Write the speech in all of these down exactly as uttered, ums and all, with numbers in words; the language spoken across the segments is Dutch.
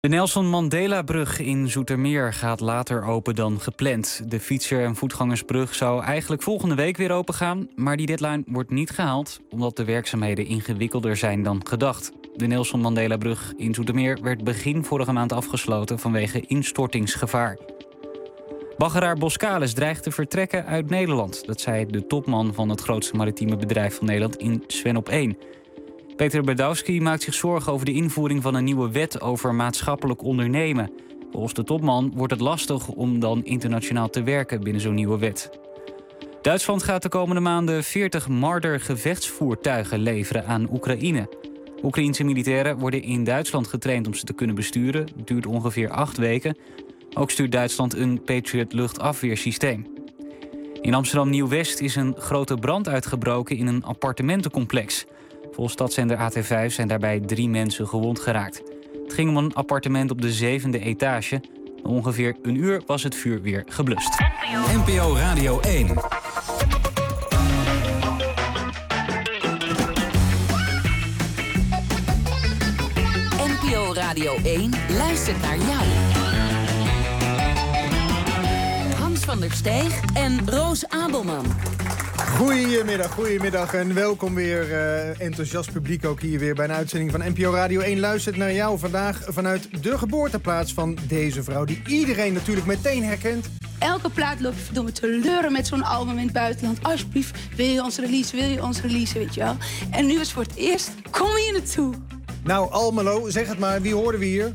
De Nelson Mandela-brug in Zoetermeer gaat later open dan gepland. De fietser- en voetgangersbrug zou eigenlijk volgende week weer open gaan, maar die deadline wordt niet gehaald omdat de werkzaamheden ingewikkelder zijn dan gedacht. De Nelson Mandela-brug in Zoetermeer werd begin vorige maand afgesloten vanwege instortingsgevaar. Baggeraar Boskalis dreigt te vertrekken uit Nederland. Dat zei de topman van het grootste maritieme bedrijf van Nederland in Sven op één. Peter Badowski maakt zich zorgen over de invoering van een nieuwe wet over maatschappelijk ondernemen. Volgens de topman wordt het lastig om dan internationaal te werken binnen zo'n nieuwe wet. Duitsland gaat de komende maanden veertig Marder-gevechtsvoertuigen leveren aan Oekraïne. Oekraïense militairen worden in Duitsland getraind om ze te kunnen besturen. Het duurt ongeveer acht weken. Ook stuurt Duitsland een Patriot luchtafweersysteem. In Amsterdam Nieuw-West is een grote brand uitgebroken in een appartementencomplex. Volgens stadszender A T vijf zijn daarbij drie mensen gewond geraakt. Het ging om een appartement op de zevende etage. Na ongeveer een uur was het vuur weer geblust. N P O Radio één. N P O Radio één luistert naar jou. Hans van der Steeg en Roos Abelman. Goedemiddag, goedemiddag en welkom weer. Uh, enthousiast publiek ook hier weer bij een uitzending van N P O Radio één. Luistert naar jou vandaag vanuit de geboorteplaats van deze vrouw, die iedereen natuurlijk meteen herkent. Elke plaat loopt je verdomme te leuren met zo'n album in het buitenland. Alsjeblieft, wil je ons release, wil je ons release, weet je wel. En nu is voor het eerst, kom hier naartoe. Nou, Almelo, zeg het maar, wie hoorden we hier?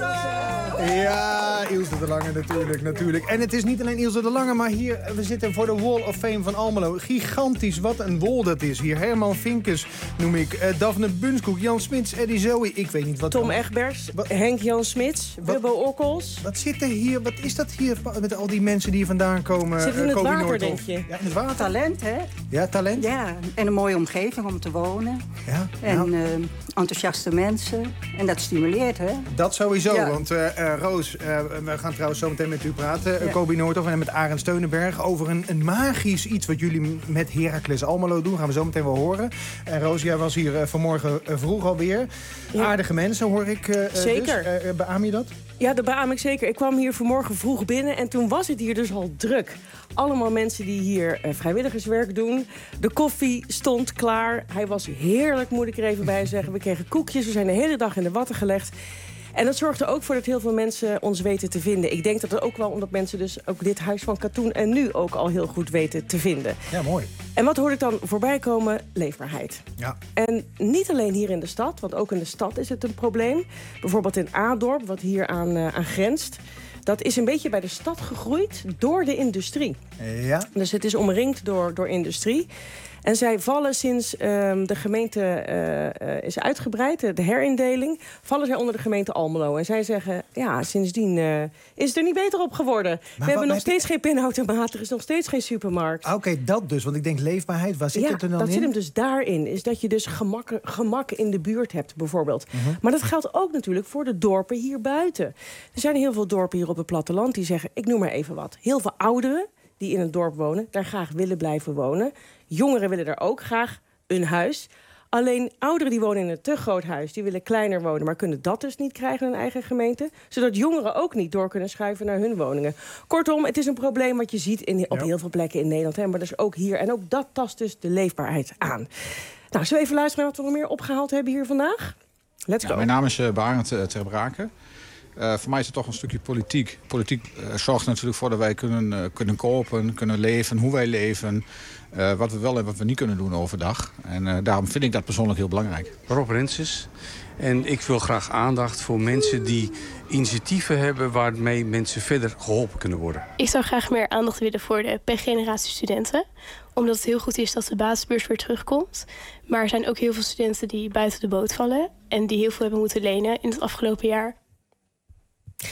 Ja, Ilse de Lange natuurlijk, natuurlijk. En het is niet alleen Ilse de Lange, maar hier, we zitten voor de Wall of Fame van Almelo. Gigantisch, wat een wall dat is hier. Herman Vinkers noem ik, uh, Daphne Bunskoek, Jan Smits, Eddie Zoe, ik weet niet wat... Tom Egbers, wat, Henk Jan Smits, Wubbo Okkels. Wat zit er hier, wat is dat hier met al die mensen die hier vandaan komen? Zit in het uh, water, denk je? Ja, in het water. Talent, hè? Ja, talent. Ja, en een mooie omgeving om te wonen. Ja, en nou. uh, enthousiaste mensen. En dat stimuleert, hè? Dat sowieso, ja. want uh, uh, Roos, uh, we gaan trouwens zo meteen met u praten. Ja. Uh, Kobi Noordhoff en met Arend Steunenberg over een, een magisch iets wat jullie met Heracles Almelo doen. Gaan we zo meteen wel horen. En Roos, jij was hier uh, vanmorgen uh, vroeg alweer. Ja. Aardige mensen, hoor ik. Uh, Zeker. Dus. Uh, beaam je dat? Ja, dat beaam ik zeker. Ik kwam hier vanmorgen vroeg binnen en toen was het hier dus al druk. Allemaal mensen die hier uh, vrijwilligerswerk doen. De koffie stond klaar. Hij was heerlijk, moet ik er even bij zeggen. We kregen koekjes, we zijn de hele dag in de watten gelegd. En dat zorgt er ook voor dat heel veel mensen ons weten te vinden. Ik denk dat het ook wel omdat mensen dus ook dit Huis van Katoen en nu ook al heel goed weten te vinden. Ja, mooi. En wat hoor ik dan voorbij komen? Leefbaarheid. Ja. En niet alleen hier in de stad, want ook in de stad is het een probleem. Bijvoorbeeld in Adorp, wat hier aan, uh, aan grenst. Dat is een beetje bij de stad gegroeid door de industrie. Ja. Dus het is omringd door, door industrie. En zij vallen sinds um, de gemeente uh, uh, is uitgebreid, de herindeling, vallen zij onder de gemeente Almelo. En zij zeggen, ja, sindsdien uh, is het er niet beter op geworden. Maar we hebben nog steeds je... geen pinautomaat, er is nog steeds geen supermarkt. Oké, okay, dat dus, want ik denk leefbaarheid, waar zit ja, het er dan dat in? zit hem dus daarin, is dat je dus gemak, gemak in de buurt hebt, bijvoorbeeld. Uh-huh. Maar dat geldt ook natuurlijk voor de dorpen hier buiten. Er zijn heel veel dorpen hier op het platteland die zeggen, ik noem maar even wat, heel veel ouderen die in het dorp wonen, daar graag willen blijven wonen. Jongeren willen daar ook graag een huis. Alleen ouderen die wonen in een te groot huis, die willen kleiner wonen, maar kunnen dat dus niet krijgen in hun eigen gemeente. Zodat jongeren ook niet door kunnen schuiven naar hun woningen. Kortom, het is een probleem wat je ziet in, op ja. heel veel plekken in Nederland. Hè, maar dus ook hier. En ook dat tast dus de leefbaarheid aan. Nou, zullen we even luisteren wat we nog meer opgehaald hebben hier vandaag? Let's ja, go. Mijn naam is uh, Barend uh, Ter Braake. Uh, voor mij is het toch een stukje politiek. Politiek uh, zorgt er natuurlijk voor dat wij kunnen, uh, kunnen kopen, kunnen leven, hoe wij leven. Uh, wat we wel en wat we niet kunnen doen overdag. En uh, daarom vind ik dat persoonlijk heel belangrijk. Rob Renses. En ik wil graag aandacht voor mensen die initiatieven hebben waarmee mensen verder geholpen kunnen worden. Ik zou graag meer aandacht willen voor de P-generatie studenten. Omdat het heel goed is dat de basisbeurs weer terugkomt. Maar er zijn ook heel veel studenten die buiten de boot vallen. En die heel veel hebben moeten lenen in het afgelopen jaar.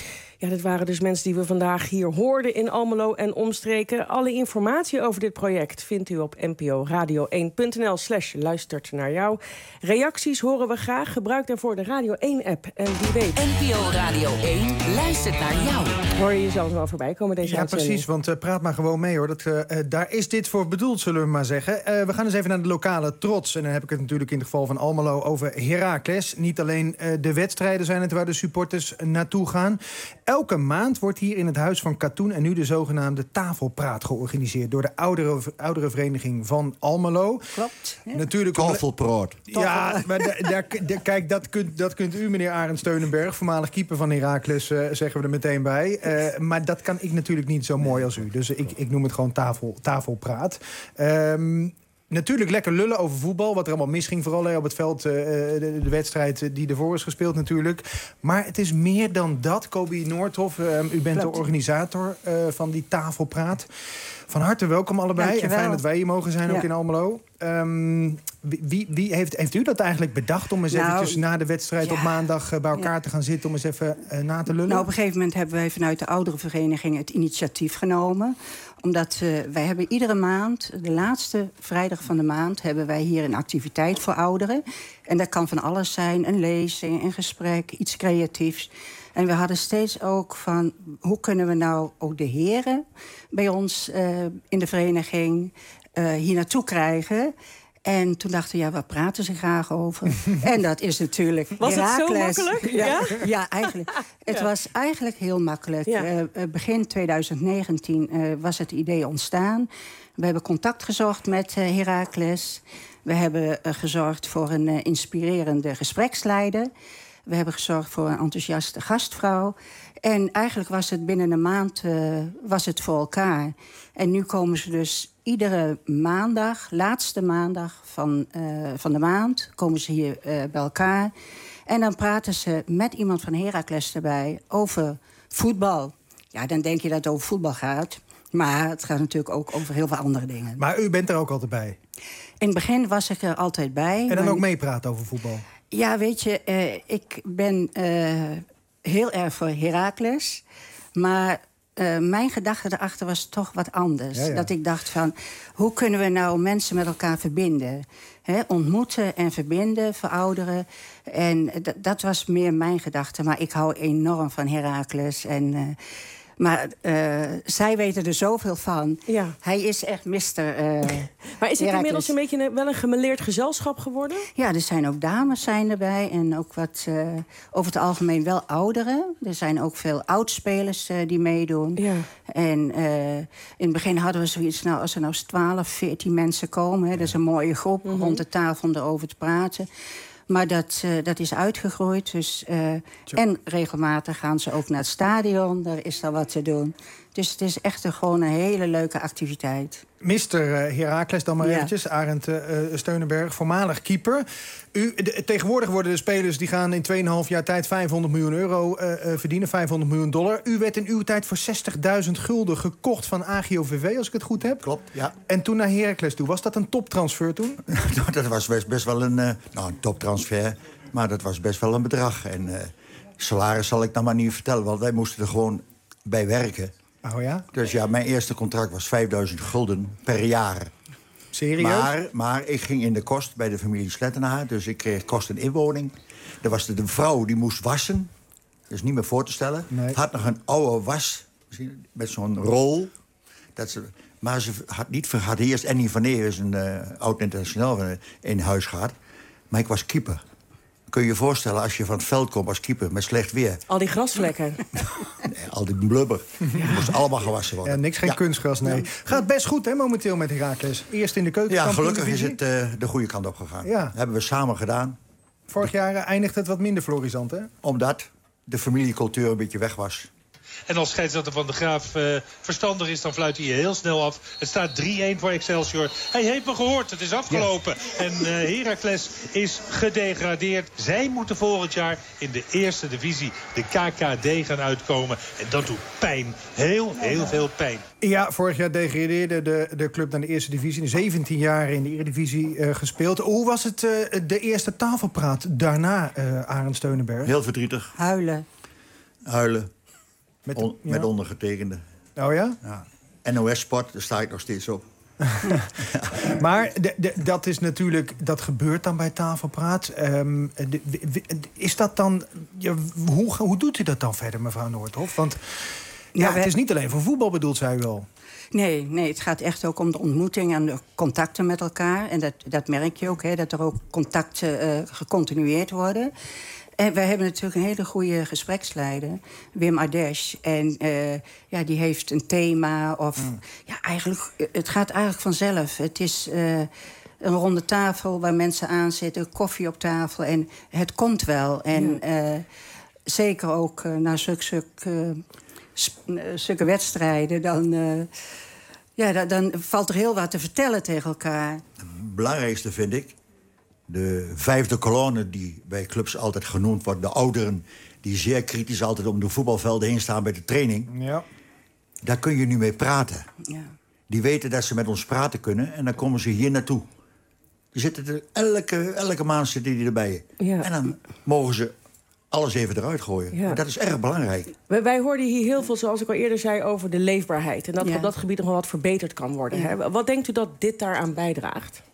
Ja, dit waren dus mensen die we vandaag hier hoorden in Almelo en omstreken. Alle informatie over dit project vindt u op n p o radio één punt n l slash luistert naar jou. Reacties horen we graag. Gebruik daarvoor de Radio één-app. En wie weet... N P O Radio één luistert naar jou. Hoor je jezelf wel voorbij komen deze Ja, uitzending? precies, want uh, praat maar gewoon mee, hoor. Dat, uh, daar is dit voor bedoeld, zullen we maar zeggen. Uh, we gaan eens even naar de lokale trots. En dan heb ik het natuurlijk in het geval van Almelo over Heracles. Niet alleen uh, de wedstrijden zijn het waar de supporters naartoe gaan. Elke maand wordt hier in het Huis van Katoen en nu de zogenaamde tafelpraat georganiseerd door de oudere, oudere vereniging van Almelo. Klopt. Ja. Natuurlijk Tafelpraat. Ja, maar da, da, da, kijk, dat kunt, dat kunt u, meneer Arend Steunenberg, voormalig keeper van Heracles, uh, zeggen we er meteen bij. Uh, maar dat kan ik natuurlijk niet zo mooi als u. Dus ik, ik noem het gewoon tafel, tafelpraat. Um, Natuurlijk lekker lullen over voetbal. Wat er allemaal misging, vooral hè, op het veld. Uh, de, de wedstrijd die ervoor is gespeeld natuurlijk. Maar het is meer dan dat. Kobi Noordhoff, uh, u bent Klopt. de organisator uh, van die tafelpraat. Van harte welkom allebei. Dankjewel. En fijn dat wij hier mogen zijn, ja. ook in Almelo. Um, wie wie heeft, heeft u dat eigenlijk bedacht om eens nou, eventjes na de wedstrijd ja. op maandag uh, bij elkaar ja. te gaan zitten om eens even uh, na te lullen? Nou, op een gegeven moment hebben wij vanuit de oudere vereniging het initiatief genomen. Omdat uh, wij hebben iedere maand, de laatste vrijdag van de maand, hebben wij hier een activiteit voor ouderen. En dat kan van alles zijn, een lezing, een gesprek, iets creatiefs. En we hadden steeds ook van, hoe kunnen we nou ook de heren bij ons uh, in de vereniging uh, hier naartoe krijgen. En toen dachten we, ja, waar praten ze graag over? En dat is natuurlijk Was Heracles. het zo makkelijk? Ja, ja? ja eigenlijk. Het ja. was eigenlijk heel makkelijk. Ja. Uh, begin twintig negentien uh, was het idee ontstaan. We hebben contact gezocht met uh, Heracles. We hebben uh, gezorgd voor een uh, inspirerende gespreksleider. We hebben gezorgd voor een enthousiaste gastvrouw. En eigenlijk was het binnen een maand uh, was het voor elkaar. En nu komen ze dus iedere maandag, laatste maandag van, uh, van de maand, komen ze hier uh, bij elkaar. En dan praten ze met iemand van Heracles erbij over voetbal. Ja, dan denk je dat het over voetbal gaat. Maar het gaat natuurlijk ook over heel veel andere dingen. Maar u bent er ook altijd bij? In het begin was ik er altijd bij. En dan maar... ook meepraten over voetbal? Ja, weet je, uh, ik ben uh, heel erg voor Heracles. Maar uh, mijn gedachte erachter was toch wat anders. Ja, ja. Dat ik dacht van, hoe kunnen we nou mensen met elkaar verbinden? He, ontmoeten en verbinden voor ouderen. En d- dat was meer mijn gedachte. Maar ik hou enorm van Heracles. En... Uh, Maar uh, zij weten er zoveel van. Ja. Hij is echt mister Uh, maar is het inmiddels een beetje een, wel een gemêleerd gezelschap geworden? Ja, er zijn ook dames zijn erbij. En ook wat uh, over het algemeen wel ouderen. Er zijn ook veel oudspelers uh, die meedoen. Ja. En uh, in het begin hadden we zoiets, nou, als er nou twaalf, veertien mensen komen... Hè, dat is een mooie groep mm-hmm. rond de tafel om erover te praten... Maar dat, uh, dat is uitgegroeid. Dus, uh, en regelmatig gaan ze ook naar het stadion. Daar is dan wat te doen. Dus het is echt een, gewoon een hele leuke activiteit. mister Uh, Heracles dan maar ja. eventjes. Arend uh, Steunenberg, voormalig keeper. U, de, tegenwoordig worden de spelers die gaan in twee komma vijf jaar tijd vijfhonderd miljoen euro uh, uh, verdienen. vijfhonderd miljoen dollar. U werd in uw tijd voor zestigduizend gulden gekocht van A G O V V, als ik het goed heb. Klopt, ja. En toen naar Heracles toe. Was dat een toptransfer toen? Dat was best, best wel een, uh, nou, een toptransfer. Maar dat was best wel een bedrag. En uh, salaris zal ik dan maar niet vertellen. Want wij moesten er gewoon bij werken. Oh ja? Dus ja, mijn eerste contract was vijfduizend gulden per jaar. Serieus? Maar, maar ik ging in de kost bij de familie Slettenaar. Dus ik kreeg kost en inwoning. Er was de, de vrouw die moest wassen. Dat is niet meer voor te stellen. Nee. Had nog een oude was met zo'n rol. Dat ze, maar ze had, niet, had eerst Annie van Neer, een uh, oud-internationaal, in huis gehad. Maar ik was keeper. Kun je je voorstellen als je van het veld komt als keeper met slecht weer? Al die grasvlekken. Nee, al die blubber. Ja. moest allemaal gewassen worden. Ja, niks, geen ja. kunstgras, nee. Ja. Gaat best goed, hè, momenteel met Heracles. Eerst in de keuken. Ja, gelukkig is het uh, de goede kant op gegaan. Ja. Dat hebben we samen gedaan. Vorig jaar eindigt het wat minder florisant, hè? Omdat de familiecultuur een beetje weg was. En als scheidsrechter Van de Graaf uh, verstandig is, dan fluit hij heel snel af. Het staat drie-een voor Excelsior. Hij heeft me gehoord, het is afgelopen. Ja. En uh, Heracles is gedegradeerd. Zij moeten volgend jaar in de eerste divisie, de K K D, gaan uitkomen. En dat doet pijn. Heel, heel veel pijn. Ja, vorig jaar degradeerde de, de club naar de eerste divisie. zeventien jaar in de Eredivisie uh, gespeeld. Hoe was het uh, de eerste tafelpraat daarna, uh, Arend Steunenberg? Heel verdrietig. Huilen. Huilen. Met, On, ja. met ondergetekende. Oh ja? ja. N O S Sport, daar sta ik nog steeds op. Maar de, de, dat is natuurlijk, dat gebeurt dan bij Tafelpraat. Um, de, de, is dat dan, ja, hoe, hoe doet u dat dan verder, mevrouw Noordhoff? Want ja, ja, het is niet alleen voor voetbal bedoeld, zei u al. Nee, nee, het gaat echt ook om de ontmoeting en de contacten met elkaar. En dat, dat merk je ook, hè, dat er ook contacten uh, gecontinueerd worden. En wij hebben natuurlijk een hele goede gespreksleider, Wim Ardèche. En uh, ja, die heeft een thema. Of, mm. ja, eigenlijk, het gaat eigenlijk vanzelf. Het is uh, een ronde tafel waar mensen aan zitten, koffie op tafel. En het komt wel. En ja. uh, zeker ook uh, na zulke, zulke, uh, zulke wedstrijden, dan, uh, ja, dan, dan valt er heel wat te vertellen tegen elkaar. Het belangrijkste vind ik, de vijfde kolonne die bij clubs altijd genoemd wordt, de ouderen die zeer kritisch altijd om de voetbalvelden heen staan bij de training. Ja. Daar kun je nu mee praten. Ja. Die weten dat ze met ons praten kunnen en dan komen ze hier naartoe. Die zitten er, elke, elke maand zitten die erbij. Ja. En dan mogen ze alles even eruit gooien. Ja. Dat is erg belangrijk. Wij, wij hoorden hier heel veel, zoals ik al eerder zei, over de leefbaarheid. En dat ja. op dat gebied nog wel wat verbeterd kan worden. Ja. Hè? Wat denkt u dat dit daaraan bijdraagt?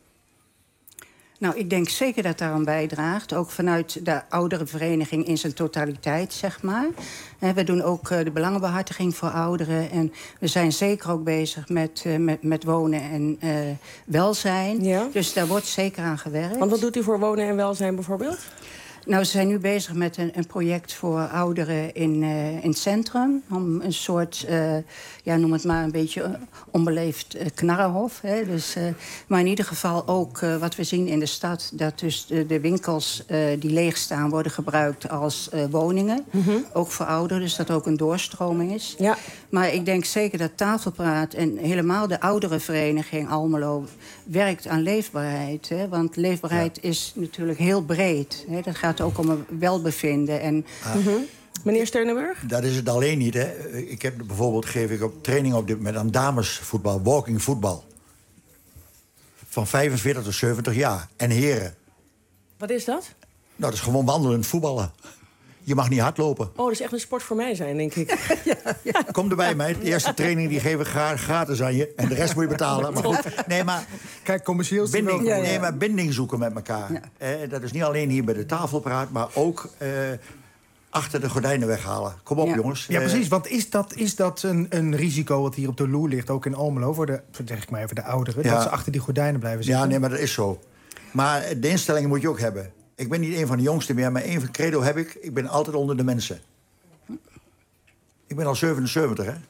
Nou, ik denk zeker dat daaraan bijdraagt. Ook vanuit de ouderenvereniging in zijn totaliteit, zeg maar. We doen ook de belangenbehartiging voor ouderen. En we zijn zeker ook bezig met, uh, met, met wonen en uh, welzijn. Ja. Dus daar wordt zeker aan gewerkt. Want wat doet u voor wonen en welzijn bijvoorbeeld? Nou, ze zijn nu bezig met een, een project voor ouderen in, uh, in het centrum. Om een soort, uh, ja, noem het maar een beetje uh, onbeleefd uh, knarrenhof. Hè. Dus, uh, maar in ieder geval ook uh, wat we zien in de stad, dat dus de, de winkels uh, die leeg staan worden gebruikt als uh, woningen. Mm-hmm. Ook voor ouderen, dus dat ook een doorstroming is. Ja. Maar ik denk zeker dat Tafelpraat en helemaal de ouderenvereniging Almelo werkt aan leefbaarheid. Hè. Want leefbaarheid ja. is natuurlijk heel breed. Hè. Dat gaat ook om een welbevinden. En, ah. mm-hmm. Meneer Steunenburg? Dat is het alleen niet, hè. Ik heb bijvoorbeeld geef ik op training op dit moment aan damesvoetbal, walking voetbal. Van vijfenveertig tot zeventig jaar. En heren. Wat is dat? Nou, dat is gewoon wandelend voetballen. Je mag niet hardlopen. Oh, dat is echt een sport voor mij zijn, denk ik. ja, ja. Kom erbij, meid. De eerste training die geven we gratis aan je. En de rest moet je betalen. Maar goed, nee, maar... Kijk, commercieel binding, ja, ja. Nee, maar binding zoeken met elkaar. Ja. Eh, dat is niet alleen hier bij de Tafelpraat, maar ook eh, achter de gordijnen weghalen. Kom op, ja. jongens. Ja, eh, precies. Want is dat, is dat een, een risico wat hier op de loer ligt, ook in Almelo, voor de, zeg ik maar even, de ouderen, ja. dat ze achter die gordijnen blijven zitten? Ja, nee, maar dat is zo. Maar de instellingen moet je ook hebben. Ik ben niet een van de jongsten meer, maar één van credo heb ik. Ik ben altijd onder de mensen. Ik ben al zevenenzeventig, hè.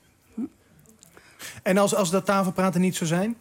En als, als dat Tafelpraten niet zou zijn?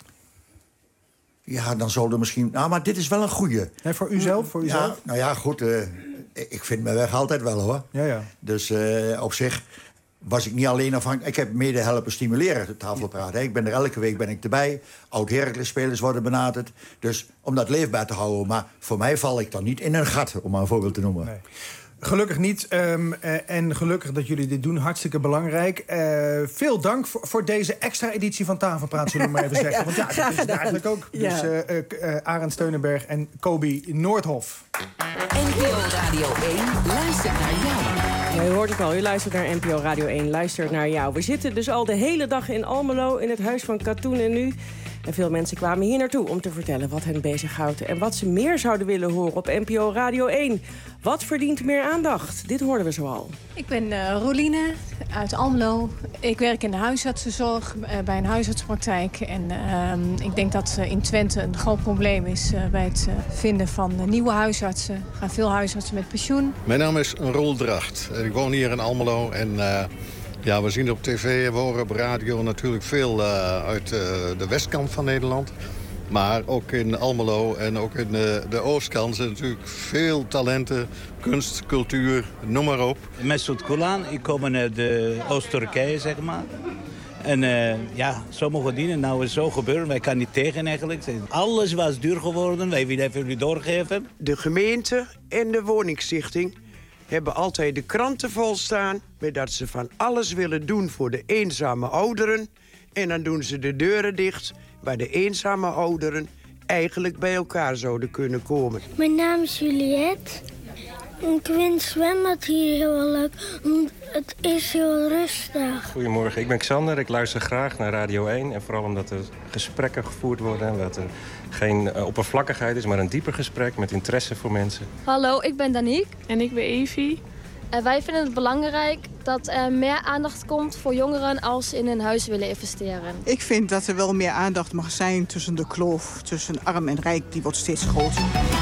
Ja, dan zou er misschien... Nou, maar dit is wel een goeie. Nee, voor uzelf? Voor uzelf? Ja, nou ja, goed. Uh, ik vind mijn weg altijd wel, hoor. Ja, ja. Dus uh, op zich was ik niet alleen afhankelijk. Ik heb mede helpen stimuleren, de Tafelpraat. Hè. Ik ben er elke week ben ik erbij. Oud-Heracles-spelers worden benaderd. Dus om dat leefbaar te houden. Maar voor mij val ik dan niet in een gat, om maar een voorbeeld te noemen. Nee. Gelukkig niet. Um, uh, en gelukkig dat jullie dit doen. Hartstikke belangrijk. Uh, veel dank voor, voor deze extra editie van Tafelpraat, zullen we maar even zeggen. Want ja, dat is het eigenlijk ook. Ja. Dus uh, uh, uh, Arend Steunenberg en Kobi Noordhoff. N P O Radio één luistert naar jou. Ja, u hoort het al, u luistert naar N P O Radio één, luistert naar jou. We zitten dus al de hele dag in Almelo, in het huis van Katoen en Nu. En veel mensen kwamen hier naartoe om te vertellen wat hen bezighoudt en wat ze meer zouden willen horen op N P O Radio één. Wat verdient meer aandacht? Dit hoorden we zoal. Ik ben uh, Roline uit Almelo. Ik werk in de huisartsenzorg uh, bij een huisartspraktijk. En uh, ik denk dat uh, in Twente een groot probleem is uh, bij het uh, vinden van uh, nieuwe huisartsen. Er gaan veel huisartsen met pensioen. Mijn naam is Roel Dracht. Ik woon hier in Almelo en... Uh... Ja, we zien op tv en we horen op radio natuurlijk veel uh, uit uh, de westkant van Nederland. Maar ook in Almelo en ook in uh, de oostkant zijn natuurlijk veel talenten, kunst, cultuur, noem maar op. Mesut Kulan, ik kom uit de Oost-Turkije, zeg maar. En uh, ja, sommige dingen nou is zo gebeuren, wij kan niet tegen eigenlijk. Alles was duur geworden, wij willen even jullie doorgeven. De gemeente en de woningstichting hebben altijd de kranten vol staan met dat ze van alles willen doen voor de eenzame ouderen. En dan doen ze de deuren dicht waar de eenzame ouderen eigenlijk bij elkaar zouden kunnen komen. Mijn naam is Juliette. Ik vind zwembad hier heel leuk. Het is heel rustig. Goedemorgen, ik ben Xander. Ik luister graag naar Radio één. En vooral omdat er gesprekken gevoerd worden. Dat er geen uh, oppervlakkigheid is, maar een dieper gesprek met interesse voor mensen. Hallo, ik ben Danique. En ik ben Evie. En wij vinden het belangrijk dat er meer aandacht komt voor jongeren als ze in een huis willen investeren. Ik vind dat er wel meer aandacht mag zijn tussen de kloof tussen arm en rijk. Die wordt steeds groter.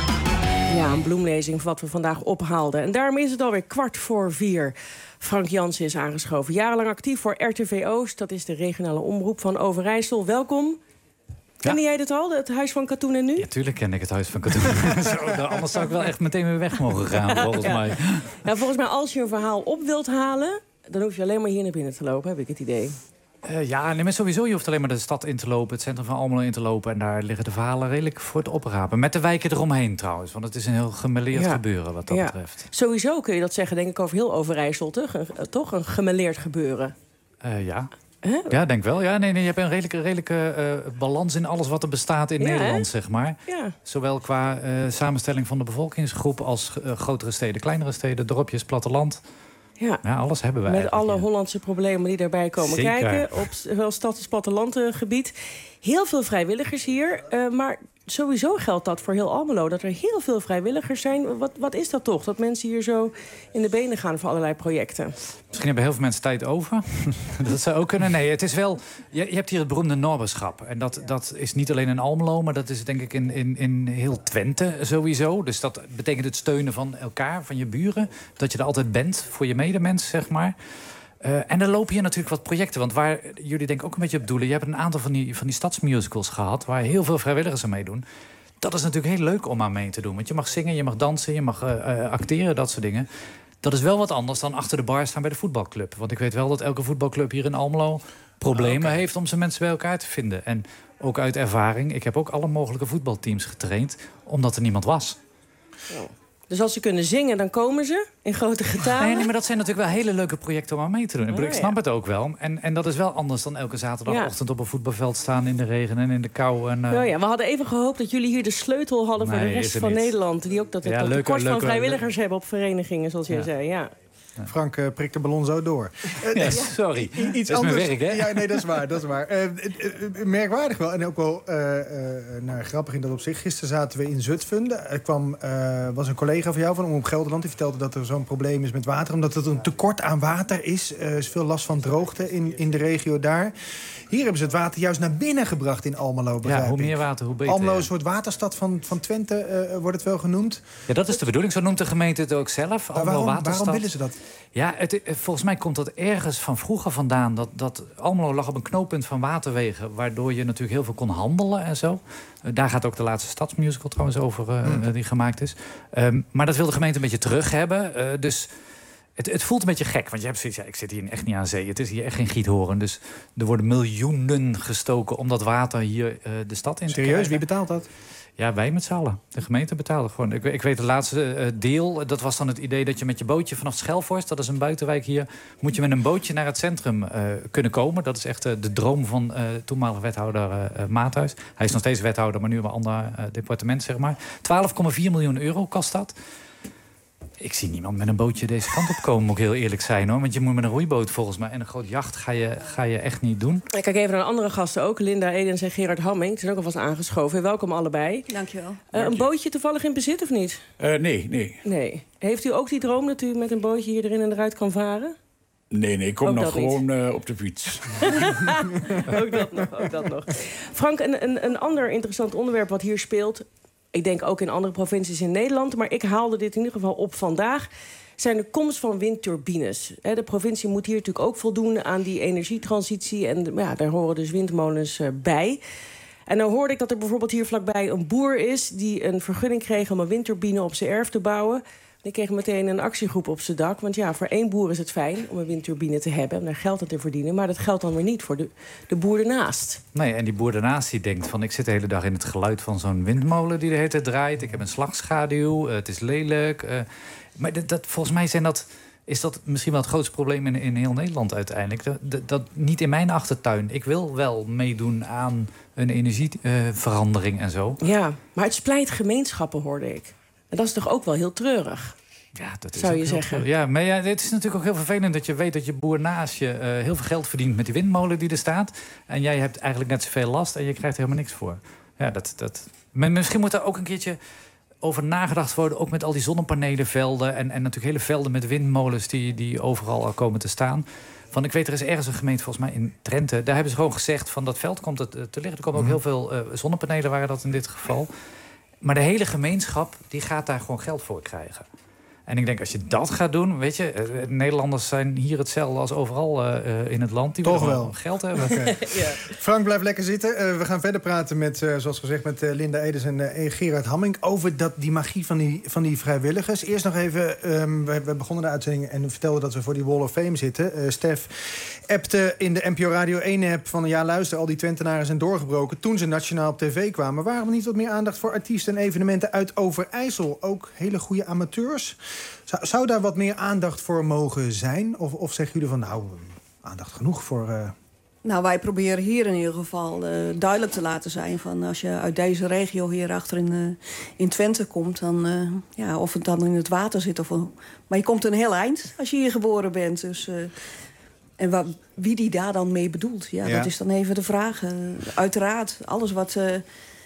Ja, een bloemlezing van wat we vandaag ophaalden. En daarom is het alweer kwart voor vier. Frank Jansen is aangeschoven. Jarenlang actief voor R T V Oost. Dat is de regionale omroep van Overijssel. Welkom. Ja. Kende jij dit al, het Huis van Katoen en Nu? Ja, tuurlijk ken ik het Huis van Katoen. Zo, nou, anders zou ik wel echt meteen weer weg mogen gaan, volgens ja. mij. Ja, volgens mij, als je een verhaal op wilt halen, dan hoef je alleen maar hier naar binnen te lopen, heb ik het idee. Uh, ja, nee, maar sowieso, je hoeft alleen maar de stad in te lopen, het centrum van Almelo in te lopen. En daar liggen de verhalen redelijk voor het oprapen. Met de wijken eromheen trouwens, want het is een heel gemêleerd ja. gebeuren wat dat ja. betreft. Sowieso kun je dat zeggen, denk ik, over heel Overijssel, toch? Een, toch een gemêleerd gebeuren. Uh, ja. Huh? Ja, denk wel. Ja, nee, nee, je hebt een redelijke, redelijke uh, balans in alles wat er bestaat in ja, Nederland, hè? zeg maar. Ja. Zowel qua uh, samenstelling van de bevolkingsgroep als uh, grotere steden, kleinere steden, dorpjes, platteland. Ja. ja, alles hebben wij. Met alle Hollandse problemen die daarbij komen Zeker. kijken. Op zowel stad- als plattelandgebied. Heel veel vrijwilligers hier. Uh, maar sowieso geldt dat voor heel Almelo. Dat er heel veel vrijwilligers zijn. Wat, wat is dat toch? Dat mensen hier zo in de benen gaan voor allerlei projecten. Misschien hebben heel veel mensen tijd over. Dat zou ook kunnen. Nee, het is wel... Je, je hebt hier het beroemde Norberschap. En dat, dat is niet alleen in Almelo, maar dat is denk ik in, in, in heel Twente sowieso. Dus dat betekent het steunen van elkaar, van je buren. Dat je er altijd bent voor je medemens, zeg maar. Uh, en er lopen hier natuurlijk wat projecten. Want waar jullie denk ik ook een beetje op doelen... je hebt een aantal van die, van die stadsmusicals gehad... waar heel veel vrijwilligers aan meedoen. Dat is natuurlijk heel leuk om aan mee te doen. Want je mag zingen, je mag dansen, je mag uh, uh, acteren, dat soort dingen. Dat is wel wat anders dan achter de bar staan bij de voetbalclub. Want ik weet wel dat elke voetbalclub hier in Almelo... problemen okay. heeft om zijn mensen bij elkaar te vinden. En ook uit ervaring, ik heb ook alle mogelijke voetbalteams getraind... omdat er niemand was. Oh. Dus als ze kunnen zingen, dan komen ze in grote getalen? Nee, nee, maar dat zijn natuurlijk wel hele leuke projecten om aan mee te doen. Oh, ik snap ja. het ook wel. En, en dat is wel anders dan elke zaterdagochtend ja. op een voetbalveld staan... in de regen en in de kou. En, uh... nou ja, we hadden even gehoopt dat jullie hier de sleutel hadden... nee, voor de rest van niet. Nederland. Die ook dat het ja, tekort van vrijwilligers leuke. hebben op verenigingen, zoals jij ja. zei. Ja. Ja. Frank uh, prikt de ballon zo door. Uh, ja, sorry, uh, iets dat is anders. mijn werk, hè? Ja, nee, dat is waar. Dat is waar. Uh, uh, uh, merkwaardig wel. En ook wel uh, uh, nou, grappig in dat opzicht. Gisteren zaten we in Zutphen. Er kwam, uh, was een collega van jou van Omroep Gelderland. Die vertelde dat er zo'n probleem is met water. Omdat er een tekort aan water is. Er uh, is veel last van droogte in, in de regio daar. Hier hebben ze het water juist naar binnen gebracht in Almelo. Ja, hoe meer water, hoe beter. Almelo is ja. een soort waterstad van, van Twente, uh, wordt het wel genoemd. Ja, dat is de bedoeling. Zo noemt de gemeente het ook zelf. Almelo waarom, waterstad. waarom willen ze dat? Ja, het, volgens mij komt dat ergens van vroeger vandaan. Dat, dat Almelo lag op een knooppunt van waterwegen... waardoor je natuurlijk heel veel kon handelen en zo. Uh, daar gaat ook de laatste stadsmusical trouwens over uh, hmm. die gemaakt is. Um, maar dat wil de gemeente een beetje terug hebben. Uh, dus het, het voelt een beetje gek. Want je hebt zoiets, ja, ik zit hier echt niet aan zee. Het is hier echt geen Giethoorn. Dus er worden miljoenen gestoken om dat water hier uh, de stad in te krijgen. Serieus, wie betaalt dat? Ja, wij met z'n allen. De gemeente betaalde gewoon. Ik, ik weet het laatste uh, deel, dat was dan het idee dat je met je bootje vanaf Schelvorst... dat is een buitenwijk hier, moet je met een bootje naar het centrum uh, kunnen komen. Dat is echt uh, de droom van uh, toenmalige wethouder uh, Maathuis. Hij is nog steeds wethouder, maar nu een ander uh, departement, zeg maar. twaalf komma vier miljoen euro kost dat. Ik zie niemand met een bootje deze kant op komen, moet ik heel eerlijk zijn, hoor. Want je moet met een roeiboot volgens mij en een groot jacht ga je, ga je echt niet doen. Ik kijk even naar de andere gasten ook. Linda Edens en Gerard Hamming. Die zijn ook alvast aangeschoven. Welkom allebei. Dankjewel. Uh, Dank je. Een bootje toevallig in bezit of niet? Uh, nee, nee. Nee. Heeft u ook die droom dat u met een bootje hier erin en eruit kan varen? Nee, nee, ik kom ook nog gewoon uh, op de fiets. ook, dat nog, ook dat nog. Frank, een, een, een ander interessant onderwerp wat hier speelt... ik denk ook in andere provincies in Nederland... maar ik haalde dit in ieder geval op vandaag... zijn de komst van windturbines. De provincie moet hier natuurlijk ook voldoen aan die energietransitie... en ja, daar horen dus windmolens bij. En dan hoorde ik dat er bijvoorbeeld hier vlakbij een boer is... die een vergunning kreeg om een windturbine op zijn erf te bouwen... Die kreeg meteen een actiegroep op zijn dak. Want ja, voor één boer is het fijn om een windturbine te hebben... om daar geld aan te verdienen. Maar dat geldt dan weer niet voor de, de boer ernaast. Nee, en die boer ernaast die denkt van... ik zit de hele dag in het geluid van zo'n windmolen die de hele tijd draait. Ik heb een slagschaduw, uh, het is lelijk. Uh, maar dat, dat, volgens mij zijn dat, is dat misschien wel het grootste probleem in, in heel Nederland uiteindelijk. Dat, dat, dat niet in mijn achtertuin. Ik wil wel meedoen aan een energieverandering uh, en zo. Ja, maar het splijt gemeenschappen, hoorde ik. En dat is toch ook wel heel treurig? Ja, dat is zou ook je heel zeggen. veel. Ja, maar ja, het is natuurlijk ook heel vervelend dat je weet dat je boer naast je uh, heel veel geld verdient met die windmolen die er staat. En jij hebt eigenlijk net zoveel last en je krijgt er helemaal niks voor. Ja, dat, dat... Maar misschien moet er ook een keertje over nagedacht worden, ook met al die zonnepanelenvelden en, en natuurlijk hele velden met windmolens die, die overal al komen te staan. Van, ik weet, er is ergens een gemeente, volgens mij in Drenthe, daar hebben ze gewoon gezegd van dat veld komt het te liggen. Er komen ook heel veel uh, zonnepanelen, waren dat in dit geval. Maar de hele gemeenschap die gaat daar gewoon geld voor krijgen. En ik denk, als je dat gaat doen, weet je, uh, Nederlanders zijn hier hetzelfde als overal uh, uh, in het land. Die Toch willen wel geld hebben. Okay. Ja. Frank, blijf lekker zitten. Uh, we gaan verder praten met, uh, zoals gezegd, met uh, Linda Edens en uh, Gerard Hamming over dat, die magie van die, van die vrijwilligers. Eerst nog even, um, we, we begonnen de uitzending en vertelden dat we voor die Wall of Fame zitten. Uh, Stef appte in de N P O Radio één-app van, ja luister, al die Twentenaren zijn doorgebroken. Toen ze nationaal op tv kwamen, waarom niet wat meer aandacht voor artiesten en evenementen uit Overijssel? Ook hele goede amateurs. Zou, zou daar wat meer aandacht voor mogen zijn? Of, of zeggen jullie van, nou, aandacht genoeg voor... Uh... Nou, wij proberen hier in ieder geval uh, duidelijk te laten zijn van, als je uit deze regio hier achter in, uh, in Twente komt, dan, uh, ja, of het dan in het water zit. Of, maar je komt een heel eind als je hier geboren bent. Dus, uh, en wat, wie die daar dan mee bedoelt, ja, ja. dat is dan even de vraag. Uh, uiteraard, alles wat uh,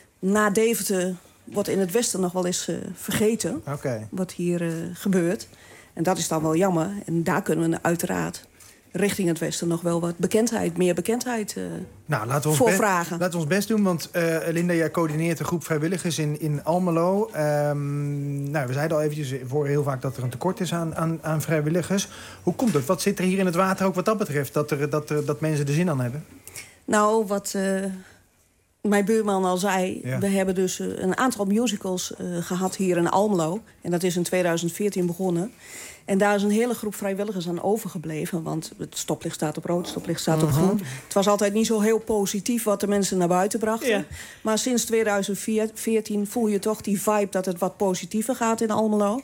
na Deventer wordt in het Westen nog wel eens uh, vergeten. Okay. Wat hier uh, gebeurt. En dat is dan wel jammer. En daar kunnen we uiteraard richting het Westen nog wel wat bekendheid, meer bekendheid uh, nou, laten we ons voor best, vragen. Laten we ons best doen, want uh, Linda, jij coördineert een groep vrijwilligers in, in Almelo. Um, nou, we zeiden al eventjes, we horen heel vaak dat er een tekort is aan, aan, aan vrijwilligers. Hoe komt het? Wat zit er hier in het water ook wat dat betreft, dat, er, dat, er, dat mensen er zin aan hebben? Nou, wat uh, mijn buurman al zei, ja. we hebben dus uh, een aantal musicals uh, gehad hier in Almelo. En dat is in tweeduizend veertien begonnen. En daar is een hele groep vrijwilligers aan overgebleven. Want het stoplicht staat op rood, het stoplicht staat op groen. Het was altijd niet zo heel positief wat de mensen naar buiten brachten. Ja. Maar sinds tweeduizend veertien voel je toch die vibe dat het wat positiever gaat in Almelo.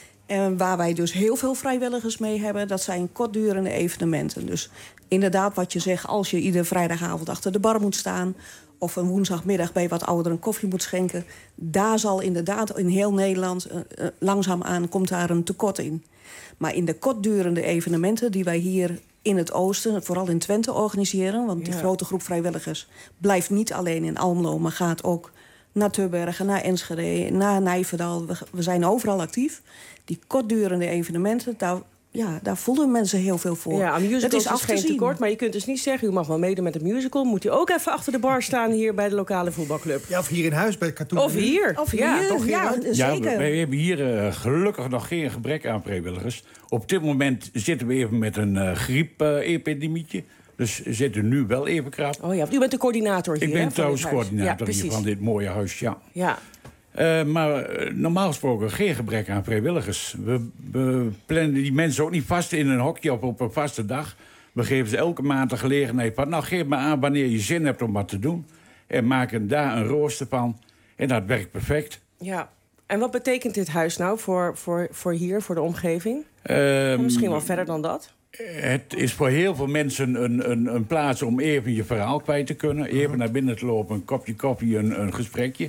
En waar wij dus heel veel vrijwilligers mee hebben, dat zijn kortdurende evenementen. Dus inderdaad wat je zegt, als je iedere vrijdagavond achter de bar moet staan, of een woensdagmiddag bij wat ouderen koffie moet schenken, daar zal inderdaad in heel Nederland uh, uh, langzaamaan komt daar een tekort in. Maar in de kortdurende evenementen die wij hier in het oosten, vooral in Twente, organiseren, want die ja. grote groep vrijwilligers blijft niet alleen in Almelo, maar gaat ook naar Tubbergen, naar Enschede, naar Nijverdal. We, we zijn overal actief. Die kortdurende evenementen, daar, ja, daar voelen mensen heel veel voor. Ja, aan musicals dat is, is af geen te zien. tekort, maar je kunt dus niet zeggen, u mag wel meedoen met een musical, moet u ook even achter de bar staan hier bij de lokale voetbalclub. Ja, of hier in huis bij Cartoon. Of hier. Of hier, ja, toch, ja, zeker. Ja, we, wij hebben hier uh, gelukkig nog geen gebrek aan vrijwilligers. Op dit moment zitten we even met een uh, griep-epidemietje. Uh, dus we zitten nu wel even krap. Oh ja, u bent de coördinator hier. Ik ben hè, trouwens coördinator ja, hier van dit mooie huis, ja. Ja. Uh, maar uh, normaal gesproken geen gebrek aan vrijwilligers. We, we plannen die mensen ook niet vast in een hokje op, op een vaste dag. We geven ze elke maand de gelegenheid van, nou, geef me aan wanneer je zin hebt om wat te doen. En maken daar een rooster van. En dat werkt perfect. Ja. En wat betekent dit huis nou voor, voor, voor hier, voor de omgeving? Um, en misschien wel verder dan dat? Het is voor heel veel mensen een, een, een plaats om even je verhaal kwijt te kunnen. Even uh-huh. naar binnen te lopen, een kopje koffie, een, een gesprekje.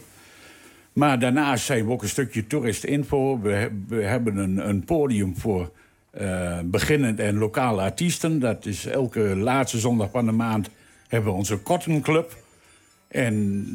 Maar daarnaast zijn we ook een stukje toeristinfo. We, we hebben een, een podium voor uh, beginnend en lokale artiesten. Dat is elke laatste zondag van de maand hebben we onze Cotton Club. En,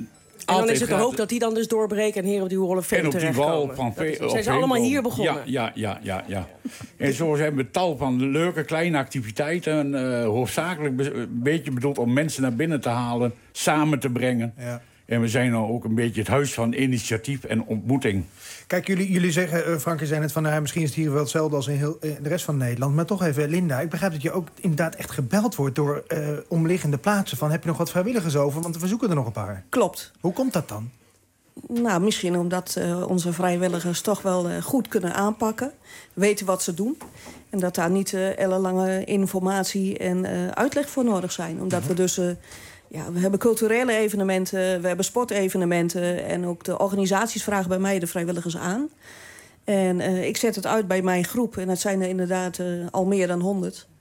en dan is het de hoop dat die dan dus doorbreken en hier op die Wall of Fame terechtkomen. Van is, zijn ze allemaal hier begonnen? Ja, ja, ja, ja, ja. En zo hebben we tal van leuke kleine activiteiten. Uh, hoofdzakelijk be- een beetje bedoeld om mensen naar binnen te halen, samen te brengen. Ja. En we zijn nou ook een beetje het huis van initiatief en ontmoeting. Kijk, jullie, jullie zeggen, uh, Frank, zei net van, nou, misschien is het hier wel hetzelfde als in, heel, in de rest van Nederland. Maar toch even, Linda, ik begrijp dat je ook inderdaad echt gebeld wordt door uh, omliggende plaatsen. Van, heb je nog wat vrijwilligers over? Want we zoeken er nog een paar. Klopt. Hoe komt dat dan? Nou, misschien omdat uh, onze vrijwilligers toch wel uh, goed kunnen aanpakken. Weten wat ze doen. En dat daar niet uh, ellenlange informatie en uh, uitleg voor nodig zijn. Omdat we dus... Uh, Ja, we hebben culturele evenementen, we hebben sportevenementen... en ook de organisaties vragen bij mij de vrijwilligers aan. En uh, ik zet het uit bij mijn groep. En dat zijn er inderdaad uh, al meer dan honderd.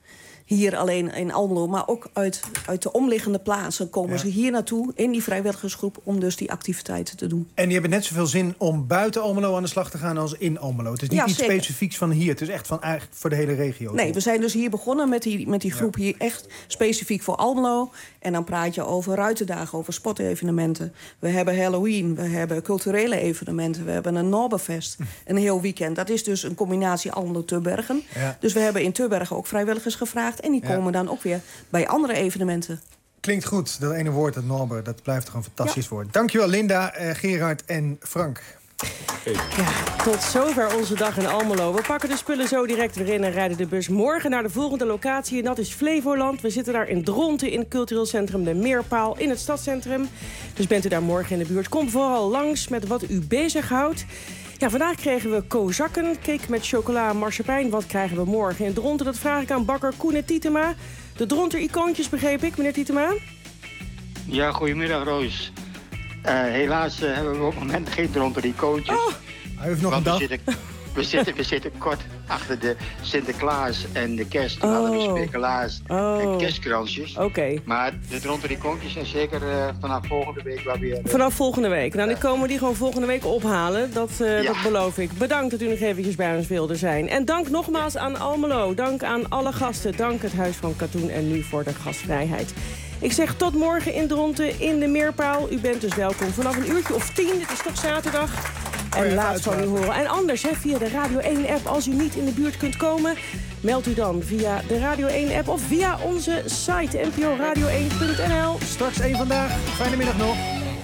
hier alleen in Almelo, maar ook uit, uit de omliggende plaatsen komen ja. ze hier naartoe in die vrijwilligersgroep om dus die activiteiten te doen. En die hebben net zoveel zin om buiten Almelo aan de slag te gaan als in Almelo. Het is niet ja, iets zeker. specifieks van hier. Het is echt van eigenlijk voor de hele regio. Nee, we zijn dus hier begonnen met die, met die groep ja. hier echt specifiek voor Almelo. En dan praat je over ruitendagen, over sportevenementen. We hebben Halloween, we hebben culturele evenementen, we hebben een Norberfest, hm. een heel weekend. Dat is dus een combinatie Almelo-Tubbergen. Ja. Dus we hebben in Tubbergen ook vrijwilligers gevraagd. En die komen ja. dan ook weer bij andere evenementen. Klinkt goed. Dat ene woord, dat Norber, dat blijft gewoon een fantastisch ja. woord. Dankjewel Linda, uh, Gerard en Frank. Ja, tot zover onze dag in Almelo. We pakken de spullen zo direct weer in en rijden de bus morgen naar de volgende locatie. En dat is Flevoland. We zitten daar in Dronten in het cultureel centrum De Meerpaal in het stadscentrum. Dus bent u daar morgen in de buurt, kom vooral langs met wat u bezighoudt. Ja, vandaag kregen we kozakken, cake met chocola en marsepein. Wat krijgen we morgen in Dronten? Dat vraag ik aan bakker Koen Tietema. De Dronter icoontjes, begreep ik, meneer Tietema? Ja, goedemiddag, Roos. Uh, helaas uh, hebben we op het moment geen Dronter icoontjes. Oh, hij heeft nog een dag. We zitten, we, zitten, we zitten kort achter de Sinterklaas en de kerst. We oh. hadden we speculaas oh. en kerstkransjes. Oké. Okay. Maar de Dronter icoontjes zijn zeker uh, vanaf volgende week wel weer... Uh, vanaf volgende week. Nou, dan komen we die gewoon volgende week ophalen. Dat, uh, ja. dat beloof ik. Bedankt dat u nog eventjes bij ons wilde zijn. En dank nogmaals aan Almelo. Dank aan alle gasten. Dank het Huis van Katoen en Nu voor de gastvrijheid. Ik zeg tot morgen in Dronten in de Meerpaal. U bent dus welkom vanaf een uurtje of tien. Dit is toch zaterdag. En oh ja, laat van u horen. En anders, hè, via de Radio één-app, als u niet in de buurt kunt komen, meld u dan via de Radio één-app of via onze site n p o radio één punt n l. Straks één vandaag. Fijne middag nog.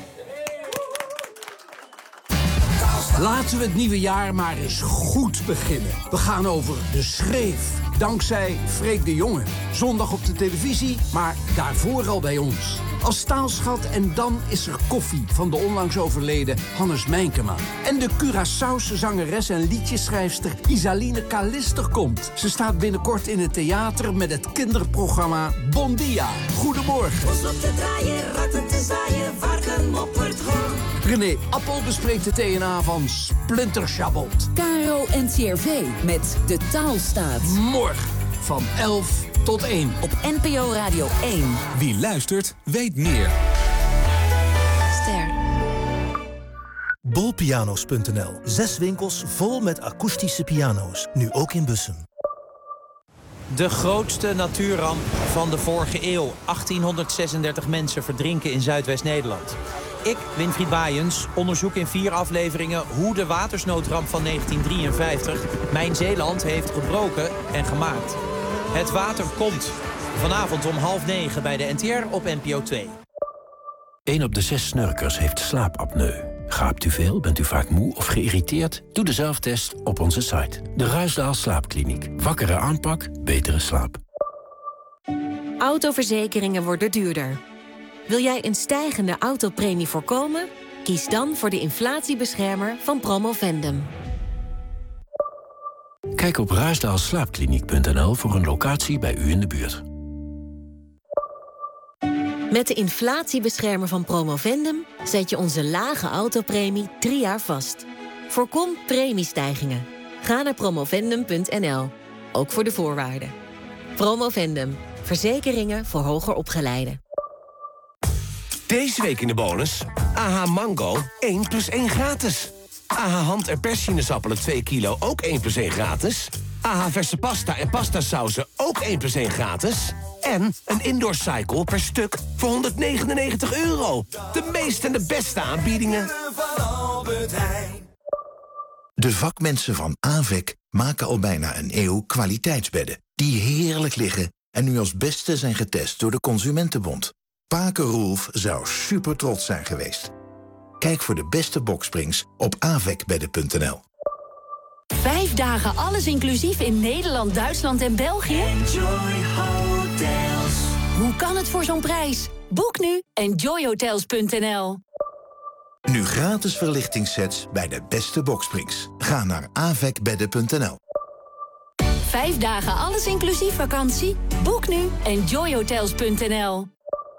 Laten we het nieuwe jaar maar eens goed beginnen. We gaan over de schreef. Dankzij Freek de Jonge. Zondag op de televisie, maar daarvoor al bij ons. Als staalschat en dan is er koffie van de onlangs overleden Hannes Mijnkema. En de Curaçaose zangeres en liedjeschrijfster Isaline Kalister komt. Ze staat binnenkort in het theater met het kinderprogramma Bon Dia. Goedemorgen. Ons op te draaien, ratten te zaaien, varken moppert hoog. René Appel bespreekt de T N A van Splinter Chabot. K R O N C R V met De Taalstaat. Morgen van elf tot één. Op N P O Radio één. Wie luistert, weet meer. Ster. Bolpianos punt n l. Zes winkels vol met akoestische piano's. Nu ook in Bussum. De grootste natuurramp van de vorige eeuw. achttienhonderdzesendertig mensen verdrinken in Zuidwest-Nederland. Ik, Winfried Baaiens, onderzoek in vier afleveringen hoe de watersnoodramp van negentien drieënvijftig mijn Zeeland heeft gebroken en gemaakt. Het water komt. Vanavond om half negen bij de N T R op N P O twee. Eén op de zes snurkers heeft slaapapneu. Gaapt u veel, bent u vaak moe of geïrriteerd? Doe de zelftest op onze site. De Ruisdaal Slaapkliniek. Wakkere aanpak, betere slaap. Autoverzekeringen worden duurder. Wil jij een stijgende autopremie voorkomen? Kies dan voor de inflatiebeschermer van Promovendum. Kijk op ruisdaalslaapkliniek punt n l voor een locatie bij u in de buurt. Met de inflatiebeschermer van Promovendum zet je onze lage autopremie drie jaar vast. Voorkom premiestijgingen. Ga naar promovendum punt n l. Ook voor de voorwaarden. Promovendum. Verzekeringen voor hoger opgeleiden. Deze week in de bonus. A H Mango, één plus één gratis. A H hand- en perssinezappelen twee kilo, ook één plus één gratis. A H verse pasta en pastasauzen, ook één plus één gratis. En een indoor cycle per stuk voor honderdnegenennegentig euro. De meeste en de beste aanbiedingen. De vakmensen van A V E C maken al bijna een eeuw kwaliteitsbedden. Die heerlijk liggen en nu als beste zijn getest door de Consumentenbond. Paken Roelf zou super trots zijn geweest. Kijk voor de beste boksprings op avecbedden punt n l. Vijf dagen alles inclusief in Nederland, Duitsland en België? Enjoy Hotels. Hoe kan het voor zo'n prijs? Boek nu enjoy hotels punt n l. Nu gratis verlichtingssets bij de beste boksprings. Ga naar avecbedden punt n l. Vijf dagen alles inclusief vakantie? Boek nu enjoy hotels punt n l.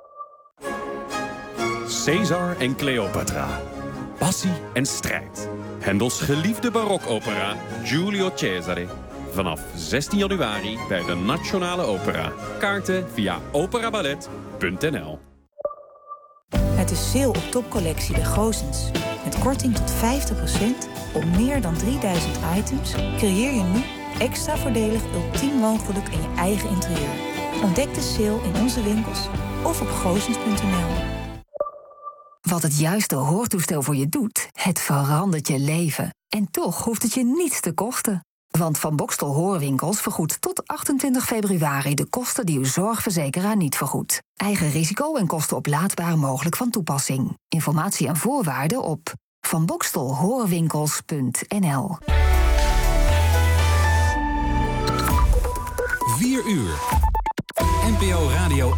Caesar en Cleopatra. Passie en strijd. Hendels geliefde barokopera Giulio Cesare. Vanaf zestien januari bij de Nationale Opera. Kaarten via operaballet punt n l. Het is sale op topcollectie bij Goossens. Met korting tot vijftig procent op meer dan drieduizend items creëer je nu extra voordelig ultiem woongeluk in je eigen interieur. Ontdek de sale in onze winkels of op goossens punt n l. Wat het juiste hoortoestel voor je doet, het verandert je leven. En toch hoeft het je niets te kosten. Want Van Boxtel Hoorwinkels vergoedt tot achtentwintig februari de kosten die uw zorgverzekeraar niet vergoedt. Eigen risico en kosten oplaadbaar mogelijk van toepassing. Informatie en voorwaarden op van boxtel hoorwinkels punt n l. vier uur. N P O Radio